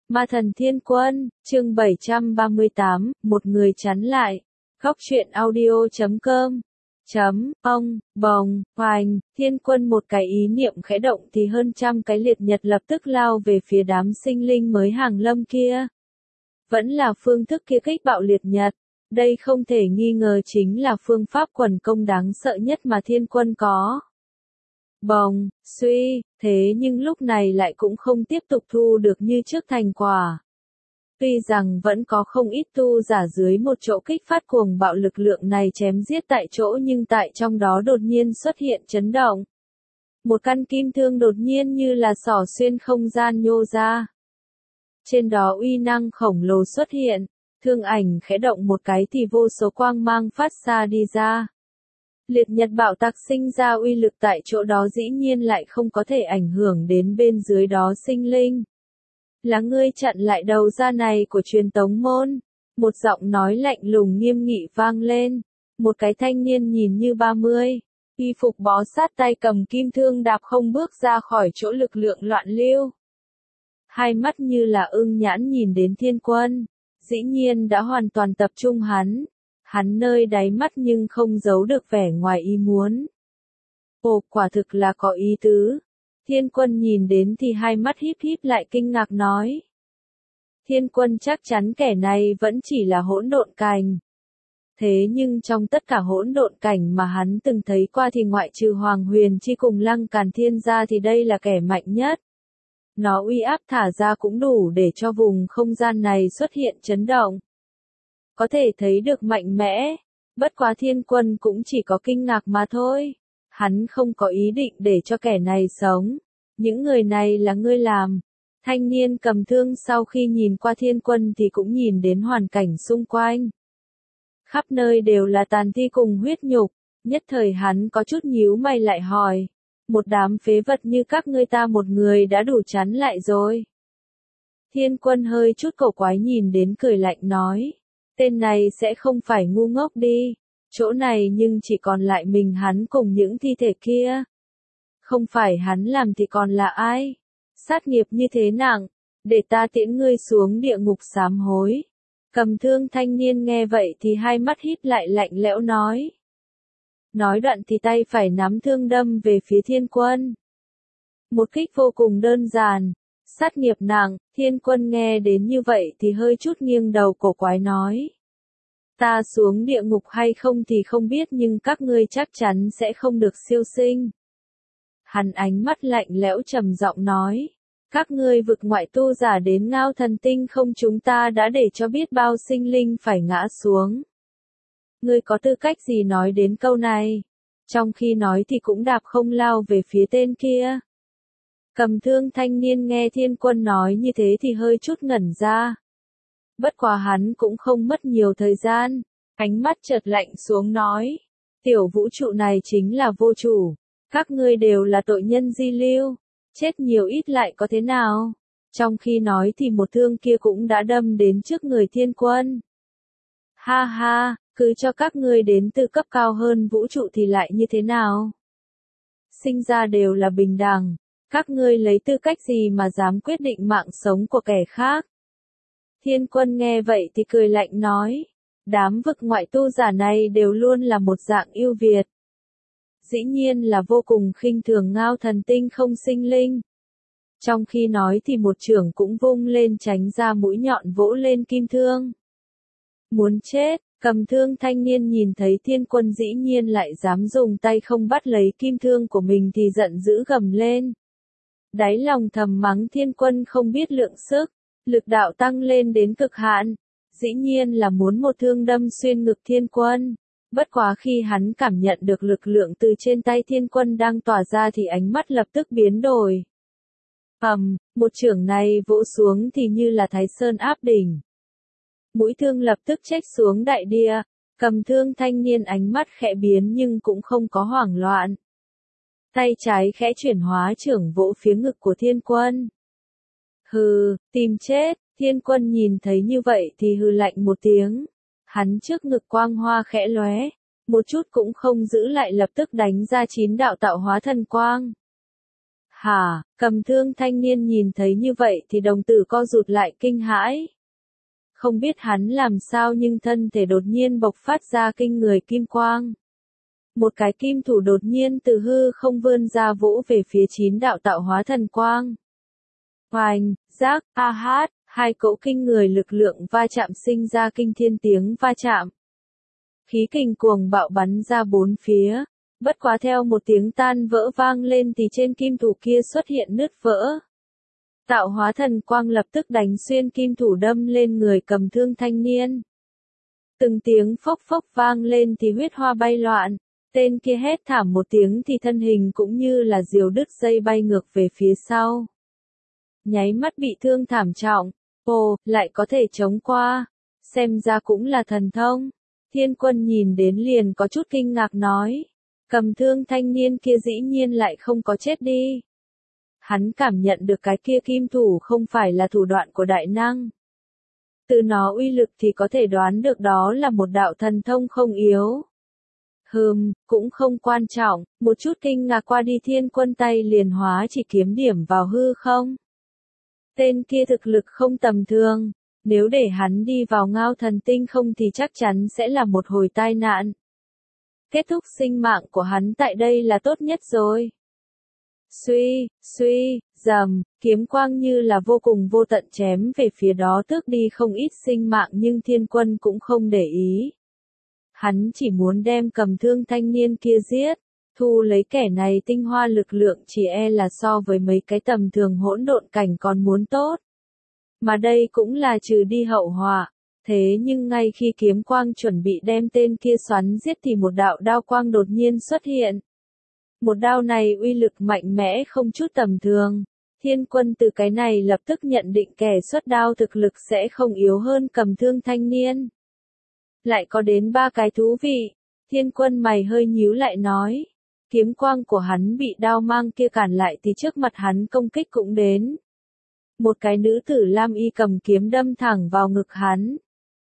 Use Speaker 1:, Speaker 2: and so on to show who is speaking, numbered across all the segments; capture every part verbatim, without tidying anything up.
Speaker 1: Ma thần thiên quân, chương bảy trăm ba mươi tám, một người chắn lại. Góc truyện audio chấm com. Chấm, ông, bồng, hoành, thiên quân một cái ý niệm khẽ động thì hơn trăm cái liệt nhật lập tức lao về phía đám sinh linh mới hàng lâm kia. Vẫn là phương thức kia kích bạo liệt nhật. Đây không thể nghi ngờ chính là phương pháp quần công đáng sợ nhất mà thiên quân có. Bồng, suy, thế nhưng lúc này lại cũng không tiếp tục thu được như trước thành quả. Tuy rằng vẫn có không ít tu giả dưới một chỗ kích phát cuồng bạo lực lượng này chém giết tại chỗ nhưng tại trong đó đột nhiên xuất hiện chấn động. Một căn kim thương đột nhiên như là xỏ xuyên không gian nhô ra. Trên đó uy năng khổng lồ xuất hiện, thương ảnh khẽ động một cái thì vô số quang mang phát ra đi ra. Liệt nhật bạo tạc sinh ra uy lực tại chỗ đó dĩ nhiên lại không có thể ảnh hưởng đến bên dưới đó sinh linh. Là ngươi chặn lại đầu ra này của truyền tống môn. Một giọng nói lạnh lùng nghiêm nghị vang lên. Một cái thanh niên nhìn như ba mươi, y phục bó sát tay cầm kim thương đạp không bước ra khỏi chỗ lực lượng loạn lưu. Hai mắt như là ưng nhãn nhìn đến thiên quân, dĩ nhiên đã hoàn toàn tập trung hắn. Hắn nơi đáy mắt nhưng không giấu được vẻ ngoài ý muốn. Ồ, quả thực là có ý tứ. Thiên quân nhìn đến thì hai mắt híp híp lại kinh ngạc nói. Thiên quân chắc chắn kẻ này vẫn chỉ là hỗn độn cảnh. Thế nhưng trong tất cả hỗn độn cảnh mà hắn từng thấy qua thì ngoại trừ Hoàng Huyền Chi cùng Lăng Càn Thiên ra thì đây là kẻ mạnh nhất. Nó uy áp thả ra cũng đủ để cho vùng không gian này xuất hiện chấn động. Có thể thấy được mạnh mẽ, bất quá thiên quân cũng chỉ có kinh ngạc mà thôi. Hắn không có ý định để cho kẻ này sống. Những người này là ngươi làm. Thanh niên cầm thương sau khi nhìn qua thiên quân thì cũng nhìn đến hoàn cảnh xung quanh. Khắp nơi đều là tàn thi cùng huyết nhục, nhất thời hắn có chút nhíu mày lại hỏi. Một đám phế vật như các ngươi ta một người đã đủ chắn lại rồi. Thiên quân hơi chút cổ quái nhìn đến cười lạnh nói. Tên này sẽ không phải ngu ngốc đi. Chỗ này nhưng chỉ còn lại mình hắn cùng những thi thể kia. Không phải hắn làm thì còn là ai? Sát nghiệp như thế nặng, để ta tiễn ngươi xuống địa ngục sám hối. Cầm thương thanh niên nghe vậy thì hai mắt híp lại lạnh lẽo nói. Nói đoạn thì tay phải nắm thương đâm về phía thiên quân. Một kích vô cùng đơn giản, sát nghiệp nặng, thiên quân nghe đến như vậy thì hơi chút nghiêng đầu cổ quái nói. Ta xuống địa ngục hay không thì không biết nhưng các ngươi chắc chắn sẽ không được siêu sinh. Hắn ánh mắt lạnh lẽo trầm giọng nói. Các ngươi vực ngoại tu giả đến ngao thần tinh không chúng ta đã để cho biết bao sinh linh phải ngã xuống. Ngươi có tư cách gì nói đến câu này? Trong khi nói thì cũng đạp không lao về phía tên kia. Cầm thương thanh niên nghe thiên quân nói như thế thì hơi chút ngẩn ra. Bất quá hắn cũng không mất nhiều thời gian, ánh mắt chợt lạnh xuống nói. Tiểu vũ trụ này chính là vô chủ, các ngươi đều là tội nhân di lưu, chết nhiều ít lại có thế nào? Trong khi nói thì một thương kia cũng đã đâm đến trước người thiên quân. Ha ha, cứ cho các ngươi đến từ cấp cao hơn vũ trụ thì lại như thế nào? Sinh ra đều là bình đẳng, các ngươi lấy tư cách gì mà dám quyết định mạng sống của kẻ khác? Thiên quân nghe vậy thì cười lạnh nói, đám vực ngoại tu giả này đều luôn là một dạng ưu việt. Dĩ nhiên là vô cùng khinh thường ngao thần tinh không sinh linh. Trong khi nói thì một chưởng cũng vung lên tránh ra mũi nhọn vỗ lên kim thương. Muốn chết, cầm thương thanh niên nhìn thấy thiên quân dĩ nhiên lại dám dùng tay không bắt lấy kim thương của mình thì giận dữ gầm lên. Đáy lòng thầm mắng thiên quân không biết lượng sức. Lực đạo tăng lên đến cực hạn, dĩ nhiên là muốn một thương đâm xuyên ngực thiên quân. Bất quá khi hắn cảm nhận được lực lượng từ trên tay thiên quân đang tỏa ra thì ánh mắt lập tức biến đổi. Ầm, một chưởng này vỗ xuống thì như là Thái Sơn áp đỉnh. Mũi thương lập tức chếch xuống đại địa, cầm thương thanh niên ánh mắt khẽ biến nhưng cũng không có hoảng loạn. Tay trái khẽ chuyển hóa chưởng vỗ phía ngực của thiên quân. Hừ, tìm chết, thiên quân nhìn thấy như vậy thì hừ lạnh một tiếng. Hắn trước ngực quang hoa khẽ lóe, một chút cũng không giữ lại lập tức đánh ra chín đạo tạo hóa thần quang. Hả, cầm thương thanh niên nhìn thấy như vậy thì đồng tử co rụt lại kinh hãi. Không biết hắn làm sao nhưng thân thể đột nhiên bộc phát ra kinh người kim quang. Một cái kim thủ đột nhiên từ hư không vươn ra vỗ về phía chín đạo tạo hóa thần quang. Oanh, giác, a hát, hai cỗ kinh người lực lượng va chạm sinh ra kinh thiên tiếng va chạm. Khí kình cuồng bạo bắn ra bốn phía, bất quá theo một tiếng tan vỡ vang lên thì trên kim thủ kia xuất hiện nứt vỡ. Tạo hóa thần quang lập tức đánh xuyên kim thủ đâm lên người cầm thương thanh niên. Từng tiếng phốc phốc vang lên thì huyết hoa bay loạn, tên kia hét thảm một tiếng thì thân hình cũng như là diều đứt dây bay ngược về phía sau. Nháy mắt bị thương thảm trọng, ồ, lại có thể chống qua, xem ra cũng là thần thông. Thiên Quân nhìn đến liền có chút kinh ngạc nói, cầm thương thanh niên kia dĩ nhiên lại không có chết đi. Hắn cảm nhận được cái kia kim thủ không phải là thủ đoạn của đại năng. Từ nó uy lực thì có thể đoán được đó là một đạo thần thông không yếu. Hừm, cũng không quan trọng, một chút kinh ngạc qua đi Thiên Quân tay liền hóa chỉ kiếm điểm vào hư không. Tên kia thực lực không tầm thường, nếu để hắn đi vào Ngao Thần Tinh không thì chắc chắn sẽ là một hồi tai nạn. Kết thúc sinh mạng của hắn tại đây là tốt nhất rồi. Suy, suy, rầm, kiếm quang như là vô cùng vô tận chém về phía đó tước đi không ít sinh mạng nhưng Thiên Quân cũng không để ý. Hắn chỉ muốn đem cầm thương thanh niên kia giết, thu lấy kẻ này tinh hoa lực lượng chỉ e là so với mấy cái tầm thường hỗn độn cảnh còn muốn tốt. Mà đây cũng là trừ đi hậu họa, thế nhưng ngay khi kiếm quang chuẩn bị đem tên kia xoắn giết thì một đạo đao quang đột nhiên xuất hiện. Một đao này uy lực mạnh mẽ không chút tầm thường. Thiên Quân từ cái này lập tức nhận định kẻ xuất đao thực lực sẽ không yếu hơn cầm thương thanh niên. Lại có đến ba cái thú vị. Thiên Quân mày hơi nhíu lại nói. Kiếm quang của hắn bị đao mang kia cản lại thì trước mặt hắn công kích cũng đến. Một cái nữ tử lam y cầm kiếm đâm thẳng vào ngực hắn.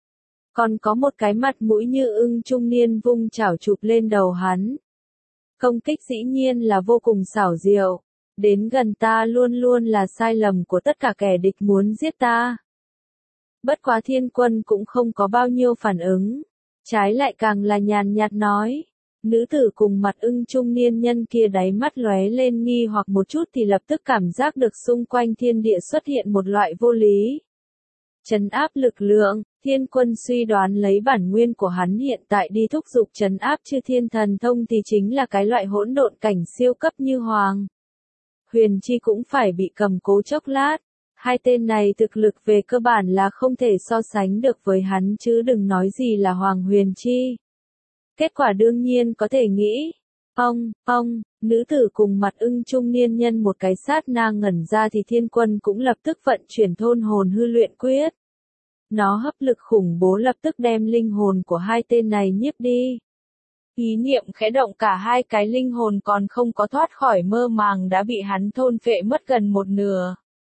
Speaker 1: Còn có một cái mặt mũi như ưng trung niên vung chảo chụp lên đầu hắn. Công kích dĩ nhiên là vô cùng xảo diệu. Đến gần ta luôn luôn là sai lầm của tất cả kẻ địch muốn giết ta. Bất quá Thiên Quân cũng không có bao nhiêu phản ứng. Trái lại càng là nhàn nhạt nói. Nữ tử cùng mặt ưng trung niên nhân kia đáy mắt lóe lên nghi hoặc một chút thì lập tức cảm giác được xung quanh thiên địa xuất hiện một loại vô lý. Trấn áp lực lượng, Thiên Quân suy đoán lấy bản nguyên của hắn hiện tại đi thúc giục trấn áp chư thiên thần thông thì chính là cái loại hỗn độn cảnh siêu cấp như Hoàng Huyền Chi cũng phải bị cầm cố chốc lát. Hai tên này thực lực về cơ bản là không thể so sánh được với hắn chứ đừng nói gì là Hoàng Huyền Chi. Kết quả đương nhiên có thể nghĩ. Ông, ông, nữ tử cùng mặt ưng trung niên nhân một cái sát na ngẩn ra thì Thiên Quân cũng lập tức vận chuyển thôn hồn hư luyện quyết. Nó hấp lực khủng bố lập tức đem linh hồn của hai tên này nhiếp đi. Ý niệm khẽ động cả hai cái linh hồn còn không có thoát khỏi mơ màng đã bị hắn thôn phệ mất gần một nửa.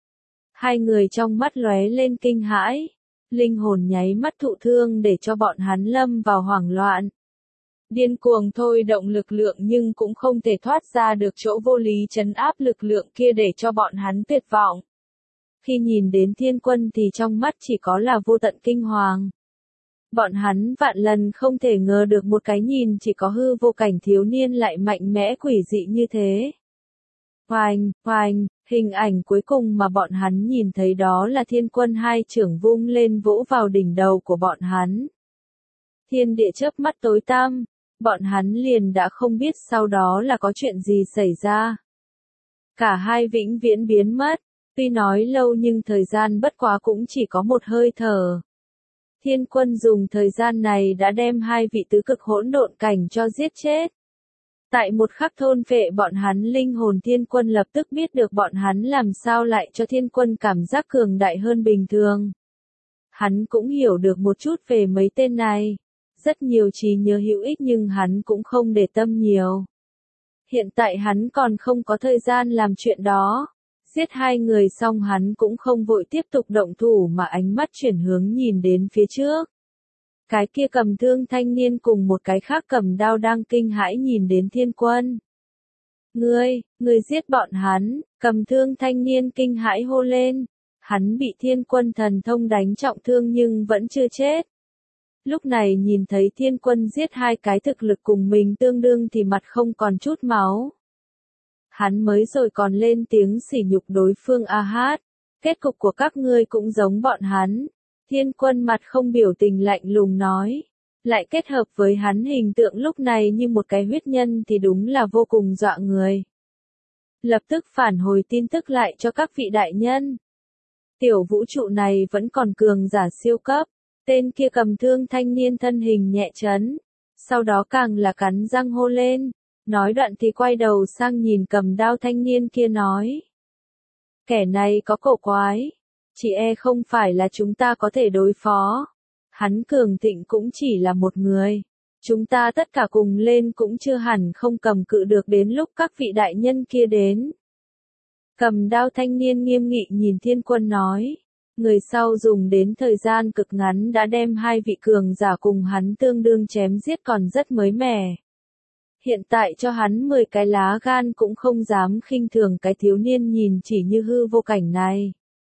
Speaker 1: Hai người trong mắt lóe lên kinh hãi. Linh hồn nháy mắt thụ thương để cho bọn hắn lâm vào hoảng loạn. Điên cuồng thôi động lực lượng nhưng cũng không thể thoát ra được chỗ vô lý trấn áp lực lượng kia để cho bọn hắn tuyệt vọng. Khi nhìn đến Thiên Quân thì trong mắt chỉ có là vô tận kinh hoàng. Bọn hắn vạn lần không thể ngờ được một cái nhìn chỉ có hư vô cảnh thiếu niên lại mạnh mẽ quỷ dị như thế. Oanh, oanh, hình ảnh cuối cùng mà bọn hắn nhìn thấy đó là Thiên Quân hai chưởng vung lên vỗ vào đỉnh đầu của bọn hắn. Thiên địa chớp mắt tối tăm, bọn hắn liền đã không biết sau đó là có chuyện gì xảy ra. Cả hai vĩnh viễn biến mất, tuy nói lâu nhưng thời gian bất quá cũng chỉ có một hơi thở. Thiên Quân dùng thời gian này đã đem hai vị tứ cực hỗn độn cảnh cho giết chết. Tại một khắc thôn phệ bọn hắn linh hồn Thiên Quân lập tức biết được bọn hắn làm sao lại cho Thiên Quân cảm giác cường đại hơn bình thường. Hắn cũng hiểu được một chút về mấy tên này. Rất nhiều trí nhớ hữu ích nhưng hắn cũng không để tâm nhiều. Hiện tại hắn còn không có thời gian làm chuyện đó. Giết hai người xong hắn cũng không vội tiếp tục động thủ mà ánh mắt chuyển hướng nhìn đến phía trước. Cái kia cầm thương thanh niên cùng một cái khác cầm đao đang kinh hãi nhìn đến Thiên Quân. Ngươi, ngươi giết bọn hắn, cầm thương thanh niên kinh hãi hô lên. Hắn bị thiên quân thần thông đánh trọng thương nhưng vẫn chưa chết. Lúc này nhìn thấy thiên quân giết hai cái thực lực cùng mình tương đương thì mặt không còn chút máu. Hắn mới rồi còn lên tiếng sỉ nhục đối phương a hát. Kết cục của các ngươi cũng giống bọn hắn. Thiên quân mặt không biểu tình lạnh lùng nói. Lại kết hợp với hắn hình tượng lúc này như một cái huyết nhân thì đúng là vô cùng dọa người. Lập tức phản hồi tin tức lại cho các vị đại nhân. Tiểu vũ trụ này vẫn còn cường giả siêu cấp. Tên kia cầm thương thanh niên thân hình nhẹ chấn. Sau đó càng là cắn răng hô lên. Nói đoạn thì quay đầu sang nhìn cầm đao thanh niên kia nói. Kẻ này có cổ quái. Chỉ e không phải là chúng ta có thể đối phó. Hắn cường thịnh cũng chỉ là một người. Chúng ta tất cả cùng lên cũng chưa hẳn không cầm cự được đến lúc các vị đại nhân kia đến. Cầm đao thanh niên nghiêm nghị nhìn thiên quân nói. Người sau dùng đến thời gian cực ngắn đã đem hai vị cường giả cùng hắn tương đương chém giết còn rất mới mẻ. Hiện tại cho hắn mười cái lá gan cũng không dám khinh thường cái thiếu niên nhìn chỉ như hư vô cảnh này.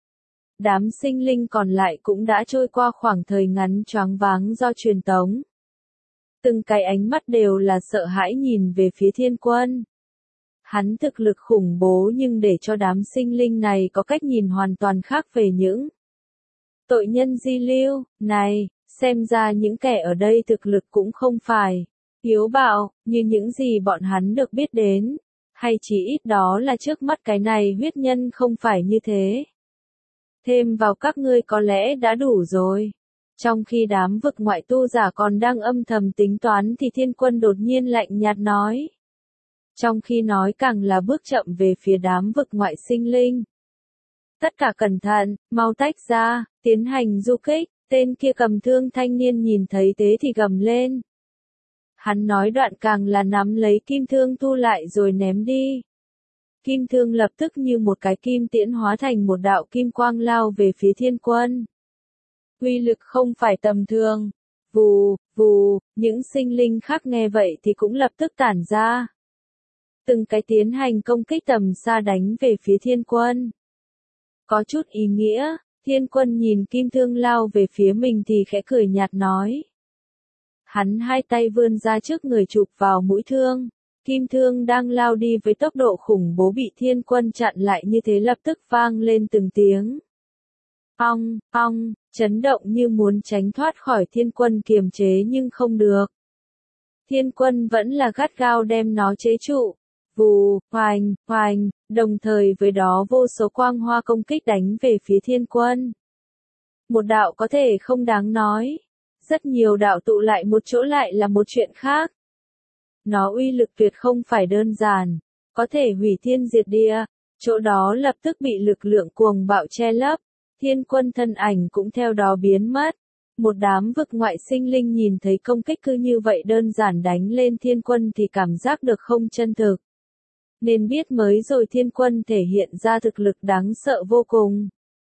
Speaker 1: Đám sinh linh còn lại cũng đã trôi qua khoảng thời ngắn choáng váng do truyền tống. Từng cái ánh mắt đều là sợ hãi nhìn về phía thiên quân. Hắn thực lực khủng bố nhưng để cho đám sinh linh này có cách nhìn hoàn toàn khác về những tội nhân di lưu, này, xem ra những kẻ ở đây thực lực cũng không phải yếu bạo, như những gì bọn hắn được biết đến, hay chỉ ít đó là trước mắt cái này huyết nhân không phải như thế. Thêm vào các ngươi có lẽ đã đủ rồi. Trong khi đám vực ngoại tu giả còn đang âm thầm tính toán thì thiên quân đột nhiên lạnh nhạt nói. Trong khi nói càng là bước chậm về phía đám vực ngoại sinh linh. Tất cả cẩn thận, mau tách ra, tiến hành du kích, tên kia cầm thương thanh niên nhìn thấy thế thì gầm lên. Hắn nói đoạn càng là nắm lấy kim thương thu lại rồi ném đi. Kim thương lập tức như một cái kim tiễn hóa thành một đạo kim quang lao về phía thiên quân. Uy lực không phải tầm thường. Vù, vù, những sinh linh khác nghe vậy thì cũng lập tức tản ra. Từng cái tiến hành công kích tầm xa đánh về phía thiên quân. Có chút ý nghĩa, thiên quân nhìn kim thương lao về phía mình thì khẽ cười nhạt nói. Hắn hai tay vươn ra trước người chụp vào mũi thương. Kim thương đang lao đi với tốc độ khủng bố bị thiên quân chặn lại như thế lập tức vang lên từng tiếng. Ong, ong, chấn động như muốn tránh thoát khỏi thiên quân kiềm chế nhưng không được. Thiên quân vẫn là gắt gao đem nó chế trụ. Vù, hoành, hoành, đồng thời với đó vô số quang hoa công kích đánh về phía thiên quân. Một đạo có thể không đáng nói. Rất nhiều đạo tụ lại một chỗ lại là một chuyện khác. Nó uy lực tuyệt không phải đơn giản, có thể hủy thiên diệt địa, chỗ đó lập tức bị lực lượng cuồng bạo che lấp, thiên quân thân ảnh cũng theo đó biến mất. Một đám vực ngoại sinh linh nhìn thấy công kích cứ như vậy đơn giản đánh lên thiên quân thì cảm giác được không chân thực. Nên biết mới rồi thiên quân thể hiện ra thực lực đáng sợ vô cùng.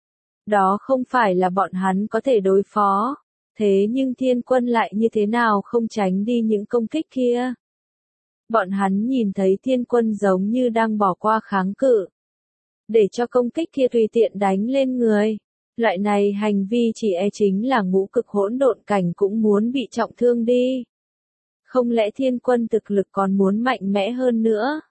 Speaker 1: Đó không phải là bọn hắn có thể đối phó, thế nhưng thiên quân lại như thế nào không tránh đi những công kích kia. Bọn hắn nhìn thấy thiên quân giống như đang bỏ qua kháng cự. Để cho công kích kia tùy tiện đánh lên người. Loại này hành vi chỉ e chính là ngũ cực hỗn độn cảnh cũng muốn bị trọng thương đi. Không lẽ thiên quân thực lực còn muốn mạnh mẽ hơn nữa?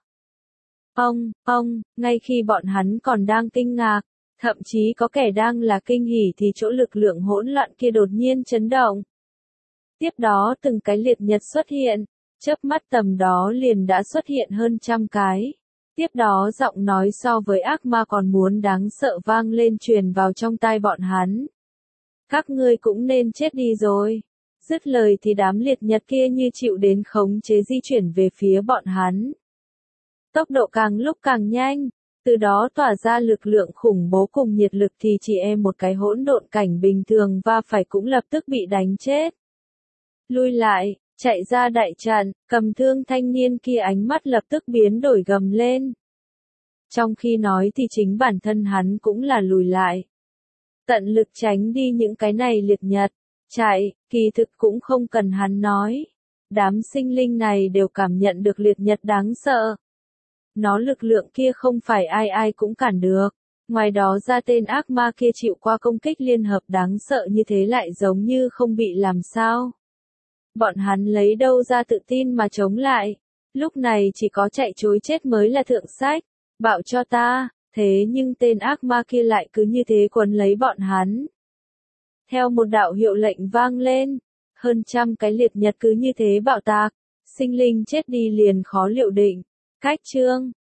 Speaker 1: Ông, ông, ngay khi bọn hắn còn đang kinh ngạc, thậm chí có kẻ đang là kinh hỉ thì chỗ lực lượng hỗn loạn kia đột nhiên chấn động. Tiếp đó từng cái liệt nhật xuất hiện. Chớp mắt tầm đó liền đã xuất hiện hơn trăm cái. Tiếp đó giọng nói so với ác ma còn muốn đáng sợ vang lên truyền vào trong tai bọn hắn. Các ngươi cũng nên chết đi rồi. Dứt lời thì đám liệt nhật kia như chịu đến khống chế di chuyển về phía bọn hắn. Tốc độ càng lúc càng nhanh, từ đó tỏa ra lực lượng khủng bố cùng nhiệt lực thì chỉ e một cái hỗn độn cảnh bình thường va phải cũng lập tức bị đánh chết. Lui lại. Chạy ra đại trận, cầm thương thanh niên kia ánh mắt lập tức biến đổi gầm lên. Trong khi nói thì chính bản thân hắn cũng là lùi lại. Tận lực tránh đi những cái này liệt nhật. Chạy, kỳ thực cũng không cần hắn nói. Đám sinh linh này đều cảm nhận được liệt nhật đáng sợ. nó lực lượng kia không phải ai ai cũng cản được. Ngoài đó ra tên ác ma kia chịu qua công kích liên hợp đáng sợ như thế lại giống như không bị làm sao. Bọn hắn lấy đâu ra tự tin mà chống lại. Lúc này chỉ có chạy trối chết mới là thượng sách. Bảo cho ta, thế nhưng tên ác ma kia lại cứ như thế quấn lấy bọn hắn. Theo một đạo hiệu lệnh vang lên, hơn trăm cái liệt nhật cứ như thế bạo tạc, sinh linh chết đi liền khó liệu định. Cách chương